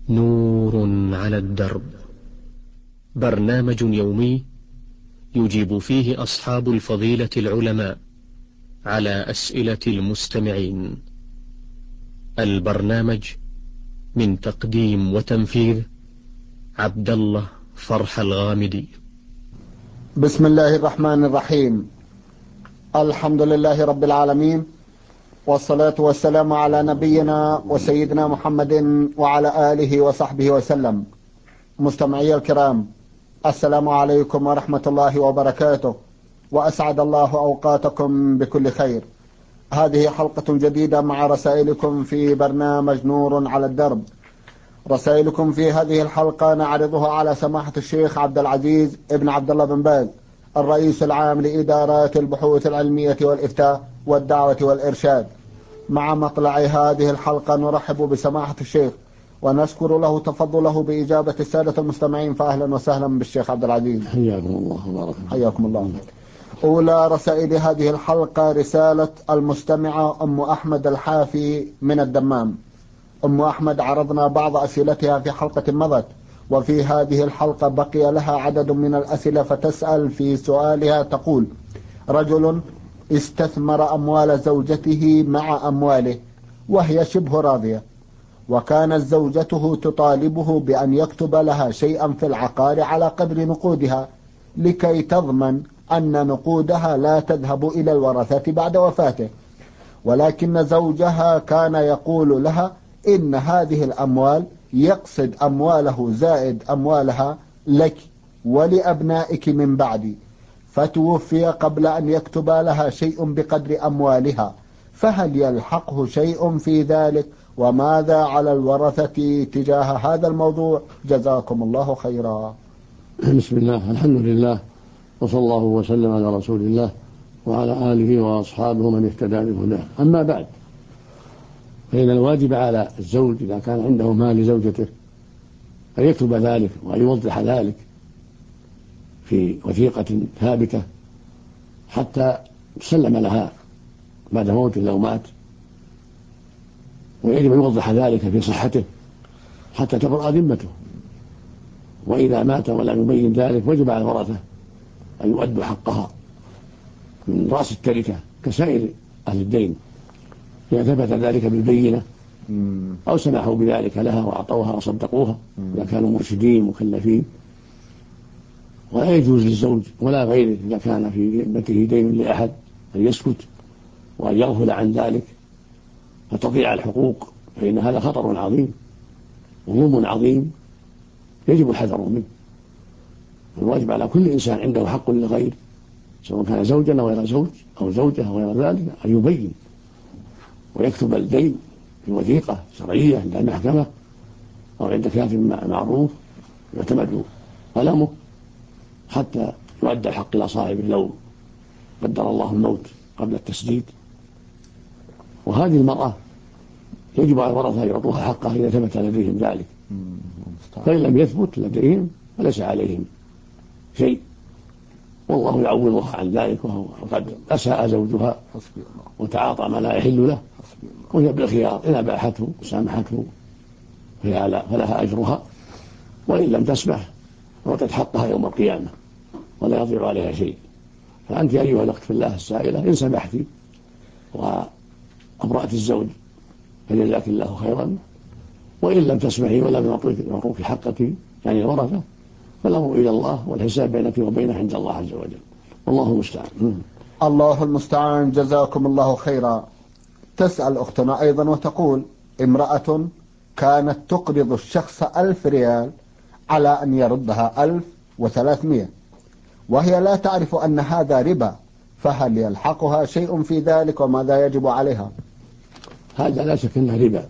نور على الدرب، برنامج يومي يجيب فيه أصحاب الفضيلة العلماء على أسئلة المستمعين. البرنامج من تقديم وتنفيذ عبد الله فرح الغامدي. بسم الله الرحمن الرحيم. الحمد لله رب العالمين، والصلاة والسلام على نبينا وسيدنا محمد وعلى آله وصحبه وسلم. مستمعي الكرام، السلام عليكم ورحمة الله وبركاته، وأسعد الله أوقاتكم بكل خير. هذه حلقة جديدة مع رسائلكم في برنامج نور على الدرب. رسائلكم في هذه الحلقة نعرضها على سماحة الشيخ عبد العزيز ابن عبد الله بن باز، الرئيس العام لإدارات البحوث العلمية والإفتاء والدعوة والإرشاد. مع مطلع هذه الحلقة نرحب بسماحة الشيخ ونشكر له تفضله بإجابة السادة المستمعين، فأهلا وسهلا بالشيخ عبد العزيز. حياكم الله وبارك فيكم. حياكم الله. أولى رسائل هذه الحلقة رسالة المستمعة أم أحمد الحافي من الدمام. أم أحمد عرضنا بعض أسئلتها في حلقة مضت، وفي هذه الحلقة بقي لها عدد من الأسئلة، فتسأل في سؤالها تقول: رجل استثمر أموال زوجته مع أمواله وهي شبه راضية، وكانت زوجته تطالبه بأن يكتب لها شيئا في العقار على قدر نقودها لكي تضمن أن نقودها لا تذهب إلى الورثة بعد وفاته، ولكن زوجها كان يقول لها إن هذه الأموال يقصد أمواله زائد أموالها لك ولأبنائك من بعدي، فتوفي قبل أن يكتب لها شيء بقدر أموالها، فهل يلحقه شيء في ذلك؟ وماذا على الورثة تجاه هذا الموضوع؟ جزاكم الله خيرا. بسم الله، الحمد لله، وصلى الله وسلم على رسول الله وعلى آله وأصحابه من اهتدى بهداه. أما بعد، فإن الواجب على الزوج إذا كان عنده مال لزوجته أن يكتب ذلك وأن يوضح ذلك في وثيقة ثابتة حتى تسلم لها بعد موته لو مات، ويجب أن يوضح ذلك في صحته حتى تبرأ ذمته. وإذا مات ولم يبين ذلك وجب على الورثة أن يؤدوا حقها من رأس التركة كسائر أهل الدين إذا ثبت ذلك بالبينة أو سمحوا بذلك لها وأعطوها وصدقوها إذا كانوا مرشدين مكلفين. ولا يجوز للزوج ولا غيره إذا كان في ذمته دين لأحد أن يسكت وأن يغفل عن ذلك فتضيع الحقوق، فإن هذا خطر عظيم وظلم عظيم يجب الحذر منه. الواجب على كل إنسان عنده حق للغير، سواء كان زوجا أو غير زوج أو زوجة أو غير ذلك، أن يبين ويكتب الدين في وثيقة شرعية عند المحكمة أو عند كاتب معروف يعتمد قلمه حتى يؤدى الحق إلى صاحبه لو قدر الله الموت قبل التسديد. وهذه المرأة يجب على الورثة أن يعطوها حقها إذا ثبت لديهم ذلك، فإن لم يثبت لديهم فليس عليهم شيء، والله يعوضها عن ذلك، وقد أساء زوجها وتعاطى ما لا يحل له، وهي بالخيار إن أباحته وسامحته فلها أجرها، وإن لم تسمح فقد حقها يوم القيامة ولا يضيع عليها شيء. فأنت أيها الأخت في الله السائلة إن سمحت وأبرأت الزوج فجزاك الله خيرا، وإن لم تسمحي ولم يعطوك حقك يعني الورثة فالأمر إلى الله والحساب بينك وبينه عند الله عز وجل، والله المستعان. الله المستعان. جزاكم الله خيرا. تسأل أختنا أيضا وتقول: امرأة كانت تقرض الشخص 1000 ريال على أن يردها 1300، وهي لا تعرف أن هذا ربا، فهل يلحقها شيء في ذلك وماذا يجب عليها؟ هذا لا شك أنه ربا،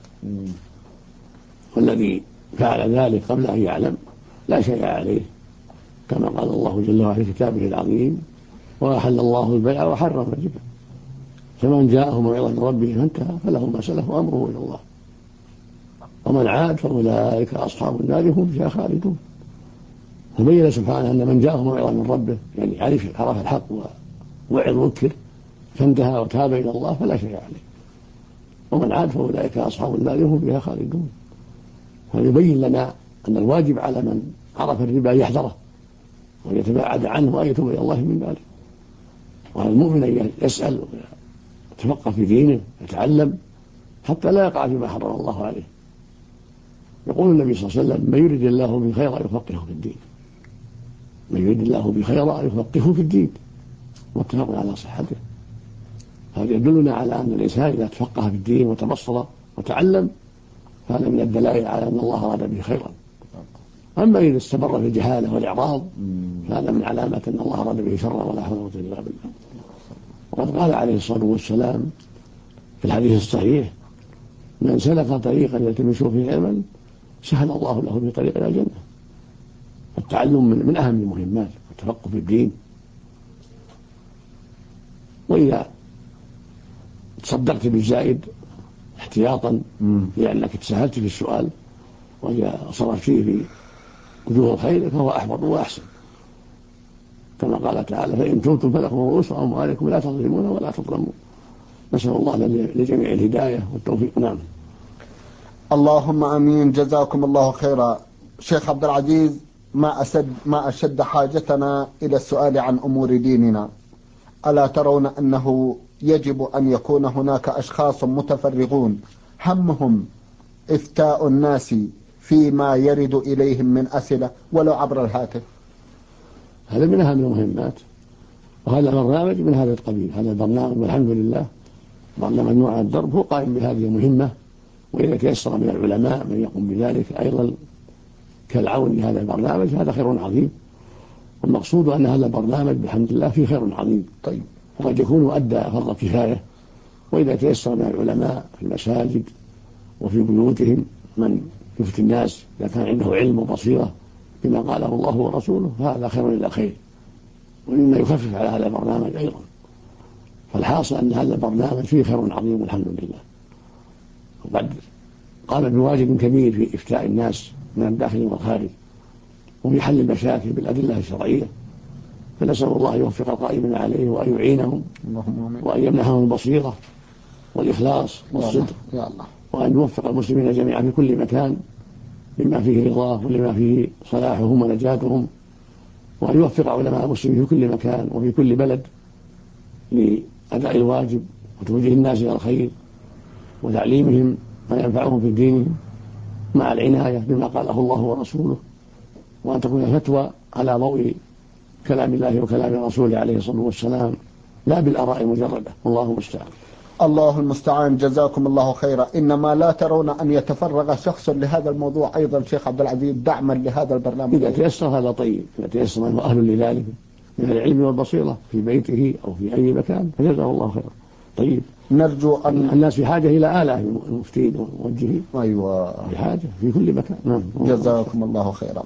والذي فعل ذلك قبل أن يعلم لا شيء عليه، كما قال الله جل وعلا في كتابه العظيم: وأحل الله البيع وحرم الربا فمن جاءه موعظة من ربه فانتهى فله ما سلف وأمره إلى الله ومن عاد فأولئك أصحاب النار هم فيها خالدون. وبين سبحانه أن من جاءه موعظة من ربه يعني عرف الحق ووعظ وذكر فانتهى وتاب إلى الله فلا شيء عليه، ومن عاد فأولئك أصحاب النار هم فيها خالدون. فيبين لنا أن الواجب على من عرف الربا يحذره ويتباعد عنه ويتوب إلى الله من ذلك، وعلى المؤمن أن يسأل ويتفقه في دينه يتعلم حتى لا يقع فيما حرم الله عليه. يقول النبي صلى الله عليه وسلم: من يريد الله به خيرا يفقهه في الدين، من يريد الله به خيرا يفقهه في الدين، متفق على صحته. هذا يدلنا على أن الإنسان إذا تفقه في الدين وتبصر وتعلم فهذا من الدلائل على أن الله أراد به خيرا. أما إذا استمر في الجهالة والإعراض فهذا من علامة أن الله أراد به شرا ولا حول ولا قوة إلا بالله. وقد قال عليه الصلاة والسلام في الحديث الصحيح: من سلك طريقا يلتمس فيه علما سهل الله له به طريق إلى الجنة. التعلم من أهم المهمات، التفقه في الدين. وإذا تصدقت بالزائد احتياطا لأنك تساهلت في السؤال وإذا صرفتيه في وجوه الخير فهو أحفظ وأحسن، كما قال تعالى: فإن تبتم فلكم رؤوس أموالكم لا تظلمون ولا تظلمون. نسأل الله لجميع الهداية والتوفيق. نعم. اللهم آمين. جزاكم الله خيرا. شيخ عبد العزيز، ما أشد حاجتنا إلى السؤال عن أمور ديننا. ألا ترون أنه يجب أن يكون هناك أشخاص متفرغون همهم إفتاء الناس فيما يرد إليهم من أسئلة ولو عبر الهاتف؟ هذا من أهم المهمات، وهذا برنامج من هذا القبيل. هذا البرنامج والحمد لله برنامج نوع الدرب هو قائم بهذه المهمة، وإذا تيسر من العلماء من يقوم بذلك أيضا كالعون لهذا البرنامج هذا خير عظيم. والمقصود أن هذا البرنامج بحمد الله فيه خير عظيم. طيب، وقد يكون أدى فرض كفاية، وإذا تيسر من العلماء في المساجد وفي بيوتهم من يفتي الناس إذا كان عنده علم وبصيرة بما قاله الله ورسوله فهذا خير إلى خير، ومما يخفف على هذا البرنامج أيضا. فالحاصل أن هذا البرنامج فيه خير عظيم والحمد لله، وقد قام بواجب كبير في إفتاء الناس من الداخل والخارج وفي حل المشاكل بالأدلة الشرعية. فنسأل الله يوفق القائمين عليه وأن يعينهم وأن يمنحهم البصيرة والإخلاص والصدق، وأن يوفق المسلمين جميعا في كل مكان لما فيه رضاه ولما فيه صلاحهم ونجاتهم، وأن يوفق علماء المسلمين في كل مكان وفي كل بلد لأداء الواجب وتوجيه الناس إلى الخير وتعليمهم ما ينفعهم في دينهم مع العناية بما قاله الله ورسوله، وأن تكون الفتوى على ضوء كلام الله وكلام رسوله عليه الصلاة والسلام لا بالآراء المجردة. الله المستعان. الله المستعان. جزاكم الله خيرا. إنما لا ترون أن يتفرغ شخص لهذا الموضوع أيضا شيخ عبد العزيز دعما لهذا البرنامج؟ إذا تيسر هذا طيب، إذا تيسر من هو أهل لذلك من العلم والبصيرة في بيته أو في أي مكان فجزاه الله خيرا. طيب، نرجو أن الناس في حاجة إلى آلاف المفتين والموجهين. أيوة، في حاجة في كل مكان. نعم. جزاكم الله خيرا.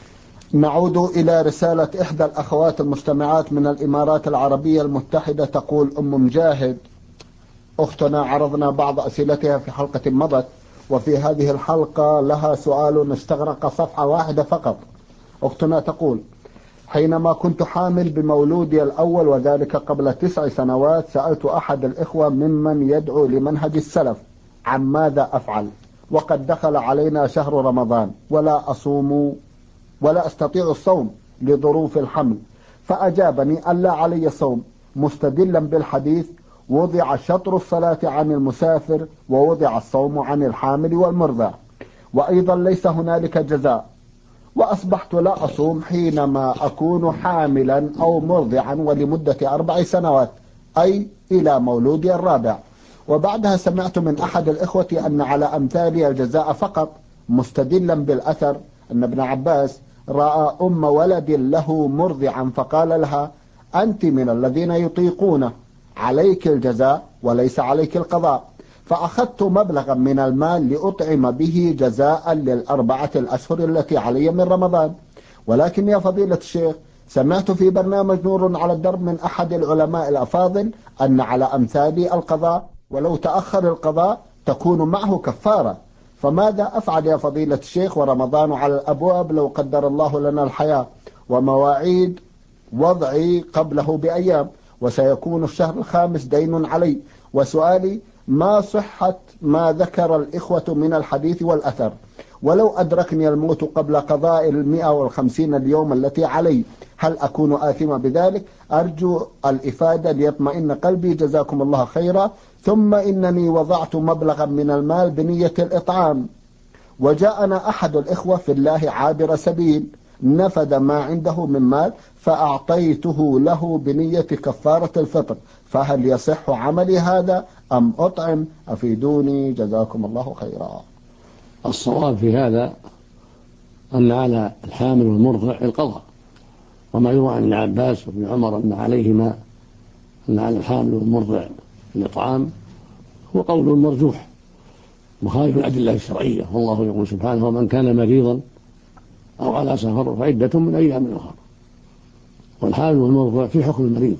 نعود إلى رسالة إحدى الأخوات المستمعات من الإمارات العربية المتحدة. تقول أم مجاهد: أختنا عرضنا بعض أسئلتها في حلقة مضت، وفي هذه الحلقة لها سؤال استغرق صفحة واحدة فقط. أختنا تقول: حينما كنت حامل بمولودي الأول وذلك قبل 9 سنوات سألت أحد الإخوة ممن يدعو لمنهج السلف عن ماذا أفعل، وقد دخل علينا شهر رمضان ولا أصوم ولا أستطيع الصوم لظروف الحمل، فأجابني ألا علي الصوم مستدلا بالحديث: وضع شطر الصلاة عن المسافر ووضع الصوم عن الحامل والمرضع، وأيضا ليس هنالك جزاء، وأصبحت لا أصوم حينما أكون حاملا أو مرضعا ولمدة 4 سنوات، أي إلى مولودي الرابع. وبعدها سمعت من أحد الإخوة أن على أمثالي الجزاء فقط، مستدلا بالأثر أن ابن عباس رأى أم ولد له مرضعا فقال لها: أنت من الذين يطيقون، عليك الجزاء وليس عليك القضاء. فأخذت مبلغا من المال لأطعم به جزاء لل4 الأشهر التي علي من رمضان. ولكن يا فضيلة الشيخ، سمعت في برنامج نور على الدرب من أحد العلماء الأفاضل أن على أمثالي القضاء، ولو تأخر القضاء تكون معه كفارة، فماذا أفعل يا فضيلة الشيخ ورمضان على الأبواب لو قدر الله لنا الحياة، ومواعيد وضعي قبله بأيام، وسيكون الشهر الخامس دين علي؟ وسؤالي: ما صحة ما ذكر الإخوة من الحديث والأثر، ولو أدركني الموت قبل قضاء 150 اليوم التي علي، هل أكون آثما بذلك؟ أرجو الإفادة ليطمئن قلبي، جزاكم الله خيرا. ثم إنني وضعت مبلغا من المال بنية الإطعام، وجاءنا أحد الإخوة في الله عابر سبيل نفد ما عنده من مال فأعطيته له بنية كفارة الفطر، فهل يصح عملي هذا أم أطعم؟ أفيدوني جزاكم الله خيرا. الصواب في هذا أن على الحامل والمرضع القضاء، وما يروى عن ابن عباس وابن عمر أن عليهما، أن على الحامل والمرضع الإطعام، هو قول مرجوح مخالف الأدلة الشرعية. والله يقول سبحانه: ومن كان مريضا أو على سفر فعدة من أيام أخرى. والحامل والمرضع في حكم المريض،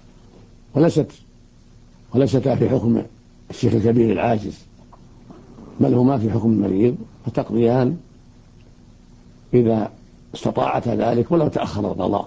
وليستا في حكم الشيخ الكبير العاجز، بل هما في حكم المريض، فتقضيان إذا استطاعتا ذلك ولو تأخر القضاء.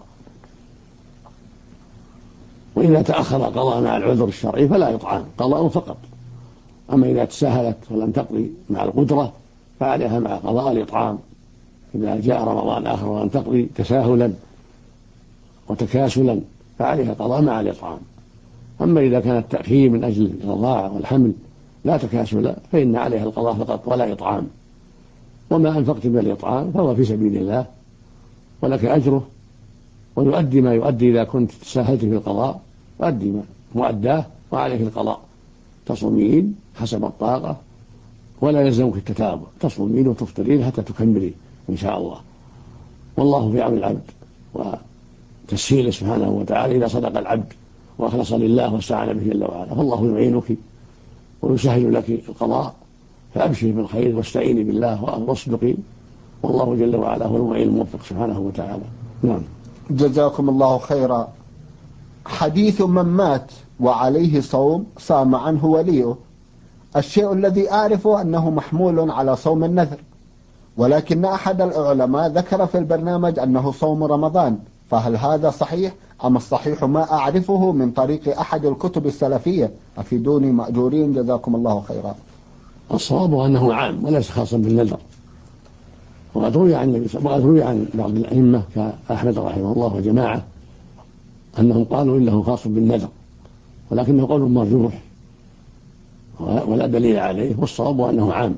وإذا تأخر القضاء مع العذر الشرعي فلا يطعم، قضاء فقط. أما إذا تساهلت ولم تقضي مع القدرة فعليها مع قضاء الإطعام إذا جاء رمضان آخر ولم تقضي تساهلا وتكاسلا فعليها قضاء مع الإطعام. أما إذا كان التأخير من أجل الرضاعة والحمل لا تكاسلا فإن عليها القضاء فقط ولا إطعام. وما أنفقت من الإطعام فهو في سبيل الله ولك أجره، ويؤدي ما يؤدي إذا كنت تساهلت في القضاء، يؤدي ما مؤداه وعليك القضاء. تصومين حسب الطاقة ولا يلزمك التتابع، تصومين وتفطرين حتى تكملي إن شاء الله. والله في عون العبد وتسهيله سبحانه وتعالى. إذا صدق العبد وأخلص لله واستعان به جل وعلا فالله يعينك ويسهل لك القضاء، فأبشري بالخير واستعيني بالله واصدقي، والله جل وعلا هو المعين الموفق سبحانه وتعالى. نعم. جزاكم الله خيرا. حديث من مات وعليه صوم صام عنه وليه، الشيء الذي أعرفه أنه محمول على صوم النذر، ولكن أحد العلماء ذكر في البرنامج أنه صوم رمضان، فهل هذا صحيح أم الصحيح ما أعرفه من طريق أحد الكتب السلفية؟ أفيدوني مأجورين جزاكم الله خيرا. الصواب أنه عام وليس خاصا بالنذر، وقد روي عن بعض الأئمة كأحمد رحمه الله وجماعة أنهم قالوا إنه خاص بالنذر، ولكنه قول مرجوح ولا دليل عليه، والصواب أنه عام،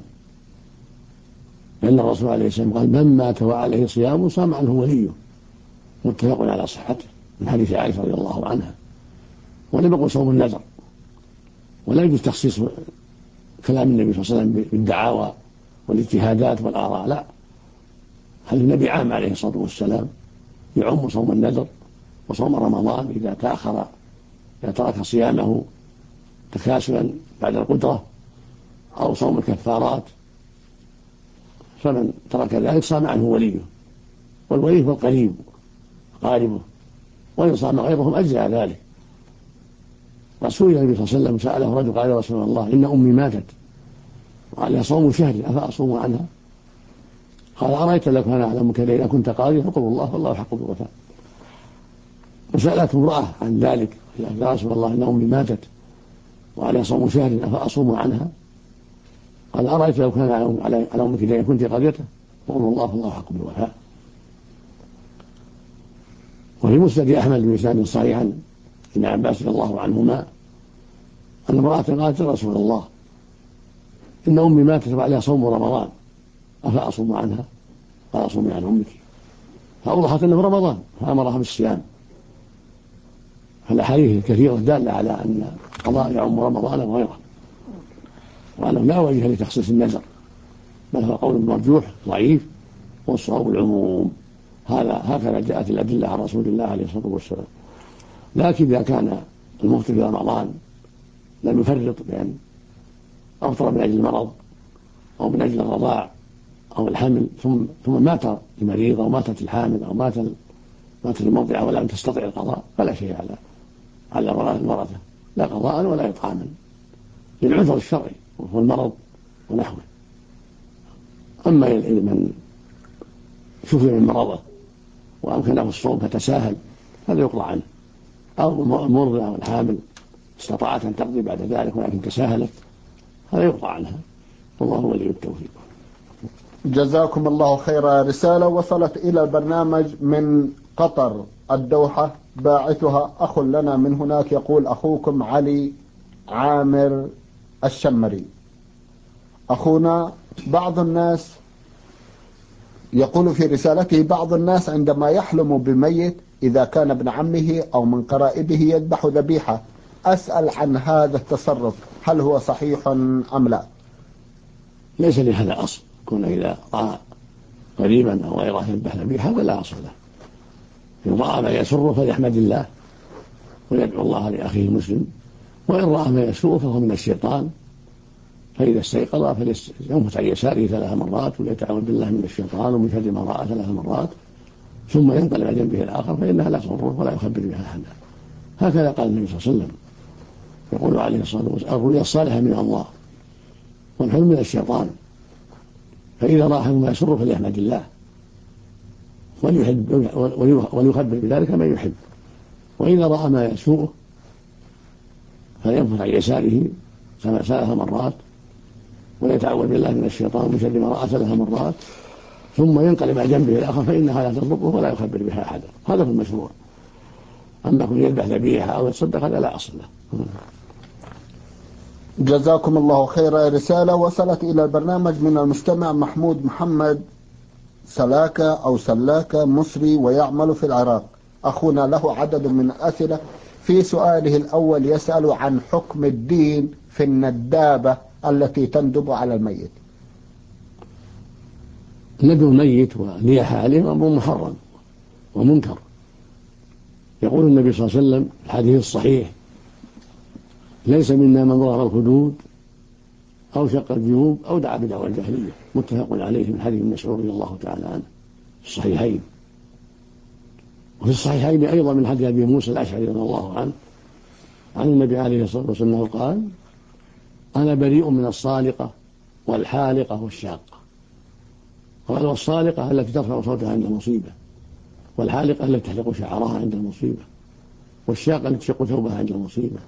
لأن الرسول عليه السلام قال: من مات وعليه صيام صام عنه وليه، متفق على صحته من حديث عائشة رضي الله عنها. ولم يقل صوم النذر، ولا يجوز تخصيص كلام النبي صلى الله عليه وسلم بالدعاوى والاجتهادات والآراء، لا، هل النبي عام عليه الصلاة والسلام يعم صوم النذر وصوم رمضان إذا تأخر، إذا ترك صيامه تكاسلا بعد القدرة، أو صوم الكفارات، فمن ترك ذلك صام عنه وليه، والولي هو القريب قاربه، وإن صام غيرهم أجزاء ذلك. رسول النبي صلى الله عليه وسلم سأله رجل قال: يا رسول الله إن أمي ماتت وعليها صوم شهر أفأصوم عنها؟ قال: أرأيت لو كان أعلمك إذا كنت قاضيا فقل الله والله حق بالوفاء. وسألت امرأة عن ذلك: يا رسول الله إن أمي ماتت وعليها صوم شهر أفأصوم عنها؟ قال: أرأيت لو كان على أمك إذا كنت قاضيته فقل الله والله حق بالوفاء. وفي مسند أحمد بن صحيح عن ابن عباس رضي الله عنهما أن امرأة قالت: يا رسول الله إن أمي ماتت وعليها صوم رمضان أفأصوم عنها؟ قال: أصومي عن أمك. فأوضحت أنه رمضان فأمرها بالصيام. فالأحاديث الكثيرة دالة على أن القضاء يعم رمضان وغيره، وأنه لا وجه لتخصيص النذر، بل هو قول مرجوح ضعيف، والصواب العموم. هكذا جاءت الأدلة عن رسول الله عليه الصلاة والسلام. لكن إذا كان المفطر في رمضان لم يفرط بأن أفطر من أجل المرض أو من أجل الرضاع أو الحمل، ثم مات المريض أو ماتت الحامل أو ماتت المرضعة ولم تستطع القضاء، فلا شيء على الورثة، لا قضاء ولا إطعاما، للعذر الشرعي وهو المرض ونحوه. أما من شفي من مرضه وأمكنه الصوم فتساهل هذا يقضى عنه، أو المرضع أو الحامل استطاعت أن تقضي بعد ذلك ولكن تساهلت هذا يقضى عنها، والله ولي التوفيق. جزاكم الله خيرا. رسالة وصلت إلى البرنامج من قطر الدوحة، باعثها أخ لنا من هناك، يقول: أخوكم علي عامر الشمري. أخونا، بعض الناس يقول في رسالته: بعض الناس عندما يحلم بميت إذا كان ابن عمه أو من قرائبه يذبح ذبيحة. أسأل عن هذا التصرف، هل هو صحيح أم لا؟ ليس لهذا أصل، كون إذا رأى قريبا أو غيره يذبح ذبيحة فلا أصل له. إن رأى ما يسره فليحمد الله ويدعو الله لأخيه المسلم، وإن رأى ما يسوءه فهو من الشيطان، فإذا استيقظ فلينفث عن يساره 3 مرات وليتعوذ بالله من الشيطان ومن شر ما رأى 3 مرات، ثم ينقلب على جنبه الآخر فإنها لا تضره ولا يخبر بها أحدا. هكذا قال النبي صلى الله عليه وسلم. يقول عليه الصلاة والسلام: الرؤيا الصالحة من الله والحلم من الشيطان، فإذا رأى ما يسره فليحمد الله وليخبر بذلك من يحب، وإذا رأى ما يسوءه فلينفث عن يساره 3 مرات ويتعوذ بالله من الشيطان من شر ما رأى 3 مرات، ثم ينقلب على جنبه الآخر فإنها لا تضره ولا يخبر بها أحدا. هذا في المشروع. أما كن يذبح ذبيحة أو يتصدق هذا لا أصل له. جزاكم الله خيرا. رسالة وصلت إلى البرنامج من المستمع محمود محمد سلاكة أو سلاكة، مصري ويعمل في العراق. أخونا له عدد من الأسئلة. في سؤاله الأول يسأل عن حكم الدين في الندابة التي تندب على الميت. ندب الميت ونياحة عليه أمر محرم ومنكر. يقول النبي صلى الله عليه وسلم في الحديث الصحيح: ليس منا من ضرب الخدود أو شق الجيوب أو دعا بدعوى الجاهلية. متفق عليه من حديث ابن مسعود رضي الله تعالى عنه في الصحيحين. وفي الصحيحين أيضا من حديث أبي موسى الأشعري رضي الله عنه عن النبي عليه الصلاة والسلام قال: أنا بريء من الصالقة والحالقة والشاقة. قال: والصالقة التي ترفع صوتها عند المصيبة، والحالقة التي تحلق شعرها عند المصيبة، والشاقة التي تشق ثوبها عند المصيبة.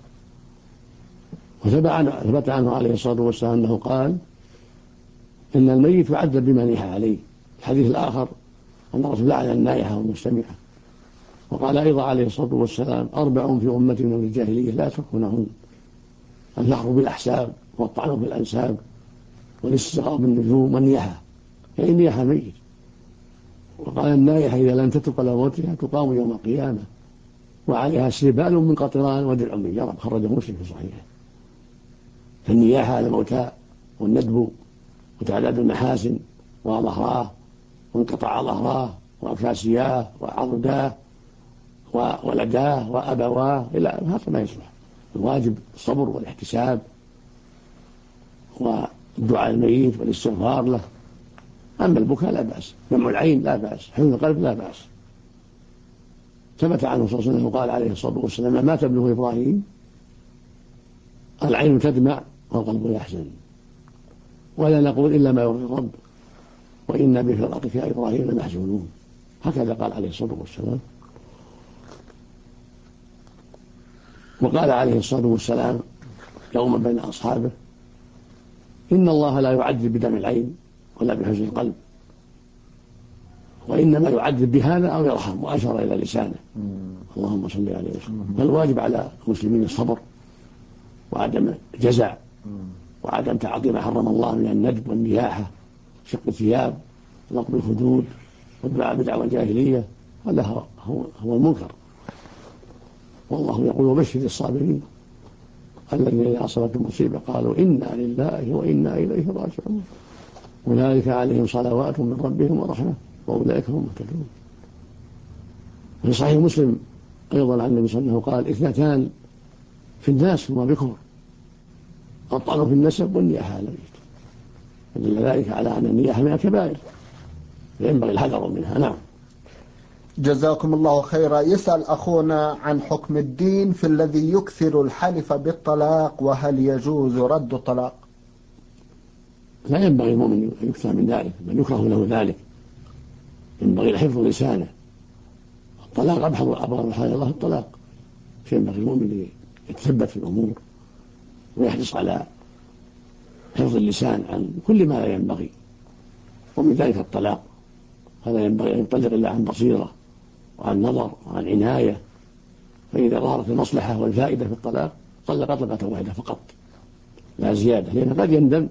وثبت عنه عليه الصلاة والسلام أنه قال: إن الميت يعذب بما نيح عليه. الحديث الآخر أن الرسول لعن النائحة والمستمعة. وقال أيضا عليه الصلاة والسلام: 4 في أمتي من الجاهلية لا تركونهن: الفخر بالأحساب، والطعن بالأنساب، والاستسقاء بالنجوم، والنياحة يعني نياحة الميت. وقال: النائحة إذا لم تتق على موتها تقام يوم القيامة وعليها سربال من قطران ودرع من جرب. خرجه مسلم في صحيحه. فالنياحة على الموتى والندب وتعداد المحاسن وظهراه وانقطاع ظهراه وأكاسياه وعضداه وولداه وأبواه إلى هذا ما يصلح. الواجب الصبر والاحتساب والدعاء الميت والاستغفار له. أما البكاء لا بأس، دمع العين لا بأس، حزن القلب لا بأس. ثبت عنه صلى الله عليه وسلم قال عليه الصلاة والسلام: ما مات ابنه إبراهيم العين تدمع والقلب يحزن، ولا نقول إلا ما يرضي الرب، وإنا بفراقك يا إبراهيم لمحزونون. هكذا قال عليه الصلاة والسلام. وقال عليه الصلاة والسلام يوما بين أصحابه: إن الله لا يعذب بدم العين ولا بحزن القلب، وإنما يعذب بهذا أو يرحم، وأشار إلى لسانه. اللهم صل عليه وسلم. فالواجب على المسلمين الصبر وعدم الجزع وعدم تعظيم ما حرم الله من الندب والنياحة، شق الثياب، نقض الخدود، والدعاء بدعوى الجاهلية. هذا هو المنكر. والله يقول: وبشر الصابرين الذين إذا أصابتهم مصيبة قالوا إنا لله وإنا إليه راجعون أولئك عليهم صلوات من ربهم ورحمة وأولئك هم المهتدون. في صحيح مسلم أيضا عن النبي صلى الله عليه وسلم قال: 2 في الناس هما بكر: الطعن في النسب والنياحة على الميت. فدل ذلك على أن النياحة من الكبائر فينبغي الحذر منها. نعم. جزاكم الله خيرا. يسأل أخونا عن حكم الدين في الذي يكثر الحلف بالطلاق، وهل يجوز رد الطلاق؟ لا ينبغي المؤمن أن يكثر من ذلك، بل يكره له ذلك. ينبغي حفظ لسانه. الطلاق أبغض حال الله الطلاق. فينبغي المؤمن يتثبت في الأمور ويحرص على حفظ اللسان عن كل ما لا ينبغي، ومن ذلك الطلاق، هذا ينبغي أن يطلق إلا عن بصيرة وعن نظر وعن عناية، فإذا ظهرت المصلحة والفائدة في الطلاق طلق طلقة واحدة فقط لا زيادة، لأنه قد يندم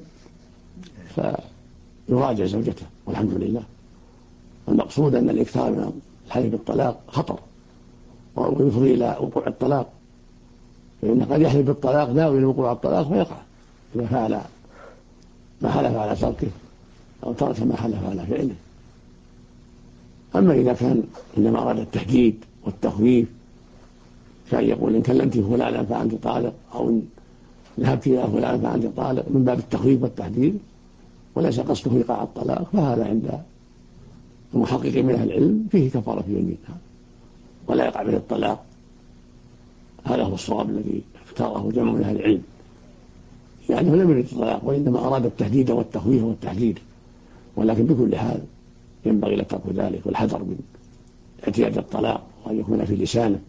فيراجع زوجته. والحمد لله. المقصود أن الإكثار من الحلف بالطلاق خطر ويفضي إلى وقوع الطلاق، فإن قد يحلف بالطلاق ناوي لوقوع الطلاق فيقع إذا فعل ما حلف على تركه أو ترك ما حلف على فعله. أما إذا كان إنما أراد التهديد والتخويف، كان يقول إن كلمت فلانا فأنت طالق، أو إن ذهبت إلى فلان فأنت طالق، من باب التخويف والتهديد وليس قصده إيقاع الطلاق، فهذا عند المحقق من أهل العلم فيه كفارة يمين ولا يقع به الطلاق. هذا هو الصواب الذي اختاره جمع من أهل العلم، يعني لم يرد الطلاق وإنما أراد التهديد والتخويف والتحذير. ولكن بكل حال ينبغي له ترك ذلك والحذر من اعتياد الطلاق وأن يكون في لسانه،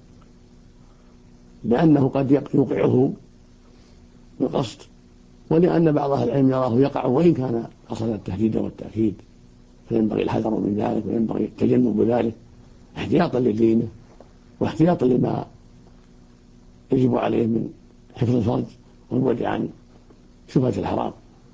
لأنه قد يوقعه بقصد، ولأن بعض أهل العلم يراه يقع وإن كان قصد التهديد والتأكيد، فينبغي الحذر من ذلك وينبغي التجنب ذلك احتياطا لدينه واحتياطا لما يجب عليه من حفظ الفرج والبعد عن شبهة الحرام.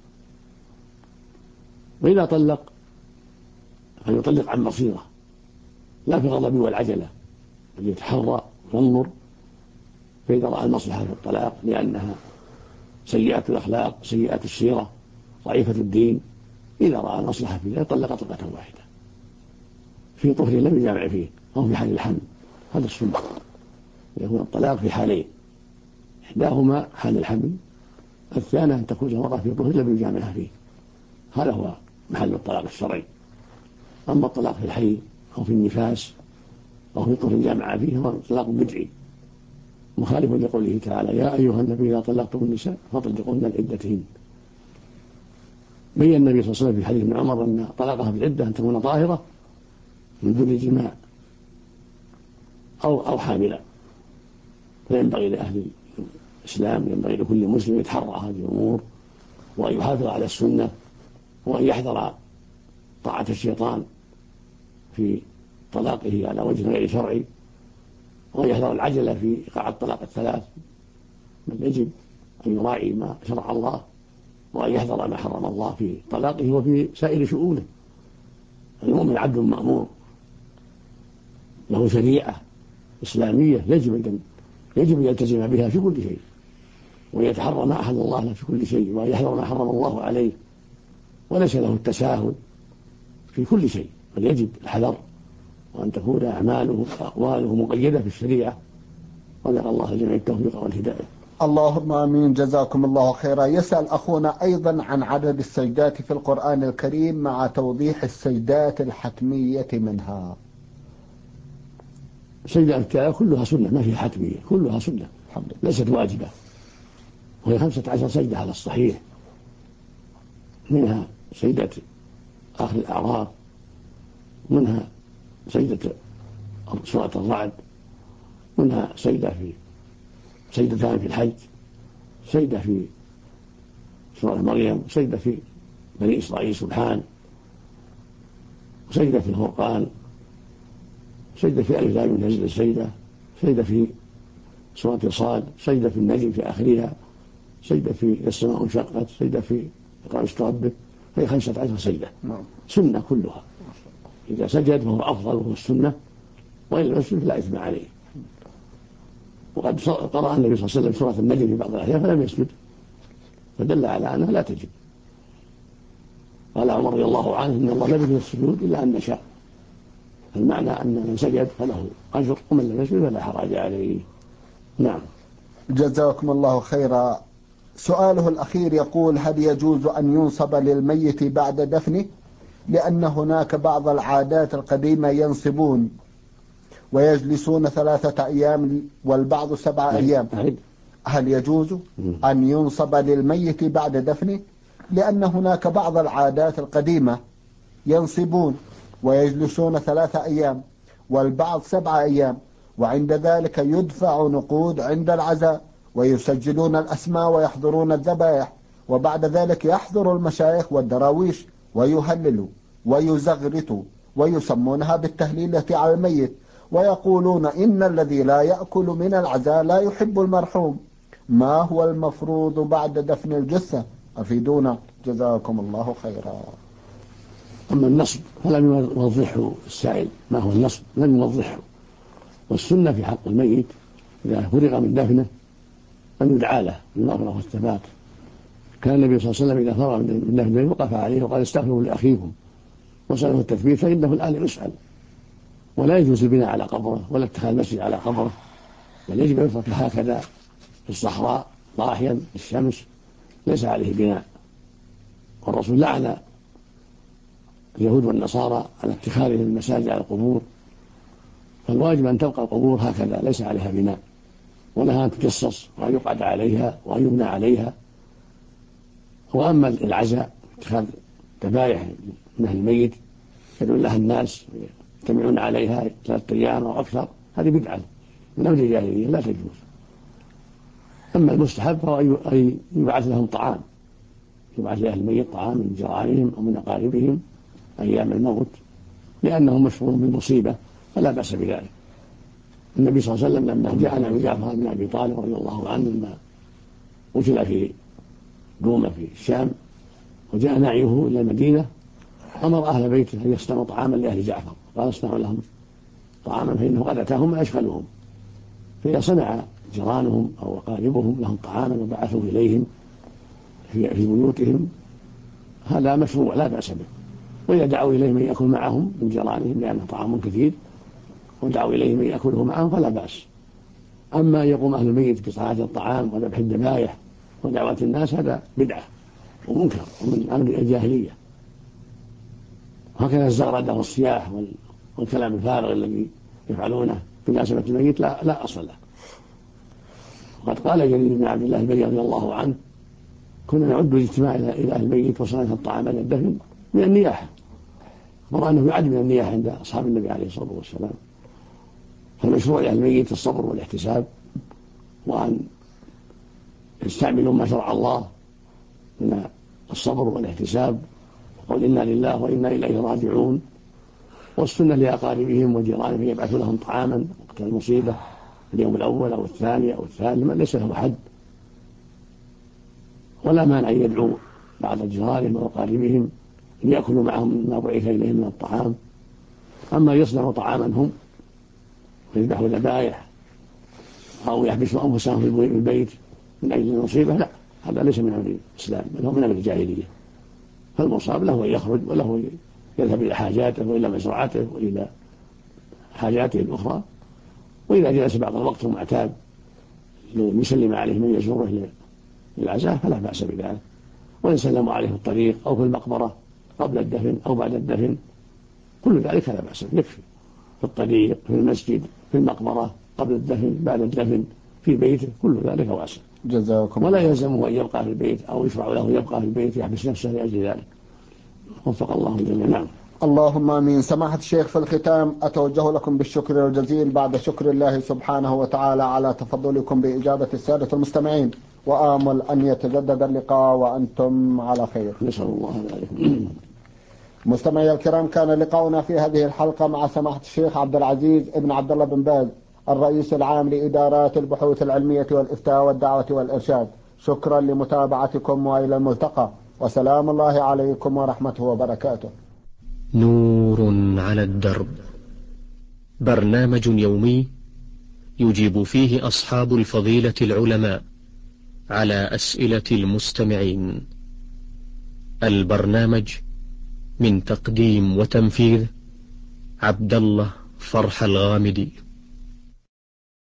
وإذا طلق فليطلق عن بصيرة لا في الغضب والعجلة، بل يتحرى وينظر، فإذا رأى المصلحة في الطلاق لأنها سيئة الأخلاق سيئة السيرة ضعيفة الدين، إذا رأى المصلحة في ذلك طلق طلقة واحدة في طهر لم يجامع فيه أو في حال الحمل. هذا السنة، يكون الطلاق في حالين، إحداهما حال الحمل، الثانية أن تكون المرأة في طهر لم يجامعها فيه، هذا هو محل الطلاق الشرعي. أما الطلاق في الحي أو في النفاس أو في طهر جامع فيه هو طلاق بدعي مخالف لقوله تعالى يا أيها النبي إذا طلقتم النساء فطلقوهن لعدتهن. بين النبي صلى الله عليه وسلم في حديث ابن عمر أن طلاقها في العدة أن تكون طاهرة من دون جماع أو حاملة. فينبغي لأهل الإسلام ينبغي لكل مسلم يتحرى هذه الأمور وأن يحافظ على السنة وأن يحذر طاعة الشيطان في طلاقه على وجه غير شرعي، وأن يحذر العجلة في إيقاع الطلاق الثلاث، بل يجب أن يراعي ما شرع الله وأن يحذر ما حرم الله في طلاقه وفي سائر شؤونه. المؤمن عبد مأمور له شريعة إسلامية يجب أن يلتزم بها في كل شيء، ويتحرى ما أحل الله له في كل شيء، وأن يحذر ما حرم الله عليه، وليس له التساهل في كل شيء، بل يجب الحذر وأن تكون أعماله وأقواله مقيدة في الشريعة. ونسأل الله جميع التوفيق والهداية. اللهم آمين. جزاكم الله خيرا. يسأل أخونا أيضا عن عدد السجدات في القرآن الكريم مع توضيح السجدات الحتمية منها. سجدة التلاوة كلها سنة، ما فيها حتمية، كلها سنة ليست واجبة، وهي 15 سجدة على الصحيح، منها سجدة آخر الأعراف، منها سجدة سورة الرعد، منها سجدتان في الحج، سجدة في سورة مريم، سجدة في بني إسرائيل سبحان، سجدة في الفرقان، سجدة في ألف لام ميم السجدة، سجدة في سورة صاد، سجدة في النجم في آخرها، سجدة في السماء انشقت، سجدة في اقرأ باسم ربك، هي 15 سجدة سنة كلها. إذا سجد فهو أفضل وهو السنة، وإن لم يسجد فلا إثم عليه. وقد قرأ النبي صلى الله عليه وسلم سورة النجم في بعض الأحيان فلم يسجد، فدل على أنها لا تجب. قال عمر رضي الله عنه إن الله لم يجب السجود إلا أن نشاء، المعنى أن من سجد فله أجر ومن لم يسجد فلا حرج عليه. نعم. جزاكم الله خيرا. سؤاله الأخير يقول هل يجوز أن ينصب للميت بعد دفنه؟ لأن هناك بعض العادات القديمة ينصبون ويجلسون 3 أيام والبعض 7 أيام، هل يجوز أن ينصب للميت بعد دفنه؟ لأن هناك بعض العادات القديمة ينصبون ويجلسون 3 أيام والبعض 7 أيام، وعند ذلك يدفع نقود عند العزاء ويسجلون الأسماء ويحضرون الذبائح، وبعد ذلك يحضر المشايخ والدراويش ويهللوا، ويزغرط ويسمونها بالتهليلة على الميت، ويقولون إن الذي لا يأكل من العزاء لا يحب المرحوم. ما هو المفروض بعد دفن الجثة؟ أفيدونا جزاكم الله خيرا. أما النصب فلم يوضحه السائل ما هو النصب، لم يوضحه. والسنة في حق الميت إذا فرغ من دفنه أن يدعى له بالمغفرة والثبات. كان النبي صلى الله عليه وسلم إذا فرغ من دفنه وقف عليه وقال استغفروا لأخيكم وسأله التثبيت، فإنه الآن يسأل. ولا يجوز البناء على قبره ولا اتخاذ المسجد على قبره، بل يجب أن يترك هكذا في الصحراء ضاحيا الشمس ليس عليه بناء. والرسول لعن اليهود والنصارى على اتخاذهم المساجد على القبور، فالواجب أن تبقى القبور هكذا ليس عليها بناء، ولها أن تجصص وأن يقعد عليها وأن يبنى عليها. وأما العزاء اتخاذ ذبائح من أهل الميت يدعو لها الناس يجتمعون عليها 3 أيام أو أكثر، هذه بدعة من أمر الجاهلية لا تجوز. أما المستحب فهو أن يبعث لهم طعام، يبعث لأهل الميت طعام من جيرانهم أو من أقاربهم أيام الموت، لأنهم مشغولون بالمصيبة فلا بأس بذلك. النبي صلى الله عليه وسلم لما جاء نبي جعفر بن أبي طالب رضي الله عنه لما قتل في دومة في الشام وجاء نعيه إلى المدينة، أمر أهل بيته أن يصنعوا طعاما لأهل جعفر، قال اصنعوا لهم طعاما فإنه قد أتاهم ما يشغلهم. فإذا صنع جيرانهم أو أقاربهم لهم طعاما وبعثوا إليهم في بيوتهم هذا مشروع لا بأس به. وإذا دعوا إليه من يأكل معهم من جيرانهم لأنه طعام كثير ودعوا إليه من يأكله معهم فلا بأس. أما يقوم أهل الميت بصناعة الطعام وذبح الذبائح ودعوة الناس هذا بدعة ومنكر ومن أمر الجاهلية. وهكذا الزغردة والصياح والكلام الفارغ الذي يفعلونه بمناسبة الميت لا أصل له. وقد قال جرير بن عبد الله البجلي رضي الله عنه كنا نعد الاجتماع إلى أهل الميت وصناعة الطعام على الدفن من النياحة، أخبر أنه يعد من النياحة عند أصحاب النبي عليه الصلاة والسلام. فالمشروع لأهل الميت الصبر والاحتساب، وأن يستعملوا ما شرع الله من الصبر والاحتساب وقول إنا لله وإنا إليه راجعون. والسنة لأقاربهم وجيرانهم يبعثوا لهم طعاما وقت المصيبة اليوم الأول أو الثاني أو الثالث ليس له حد، ولا مانع أن يدعوا بعض جيرانهم وأقاربهم أن يأكلوا معهم ما بعث إليهم من الطعام. أما يصنعوا طعاما هم ويذبحوا ذبائح أو يحبسوا أنفسهم في البيت من أجل المصيبة لا، هذا ليس من أمر الإسلام بل هو من أمر الجاهلية. فالمصاب له يخرج وله يذهب إلى حاجاته وإلى مزرعته وإلى حاجاته الأخرى، وإذا جلس بعض الوقت معتاد يسلم عليه من يزوره للعزاء فلا بأس بذلك. وإن سلموا عليه في الطريق أو في المقبرة قبل الدفن أو بعد الدفن كل ذلك لا بأس، يكفي في الطريق في المسجد في المقبرة قبل الدفن بعد الدفن في بيته كل ذلك واسع. جزاكم ولا يلزمه أن يبقى في البيت أو يشرع له يبقى في البيت يحبس نفسه لأجل ذلك. وفق الله الجميع. نعم. اللهم آمين. سماحة الشيخ في الختام أتوجه لكم بالشكر الجزيل بعد شكر الله سبحانه وتعالى على تفضلكم بإجابة السادة المستمعين، وآمل أن يتجدد اللقاء وأنتم على خير. نسأل الله ذلك. مستمعي الكرام، كان لقاؤنا في هذه الحلقة مع سماحة الشيخ عبد العزيز ابن عبد الله بن باز الرئيس العام لإدارات البحوث العلمية والإفتاء والدعوة والإرشاد. شكرا لمتابعتكم وإلى الملتقى، وسلام الله عليكم ورحمته وبركاته. نور على الدرب، برنامج يومي يجيب فيه أصحاب الفضيلة العلماء على أسئلة المستمعين. البرنامج من تقديم وتنفيذ عبد الله فرح الغامدي.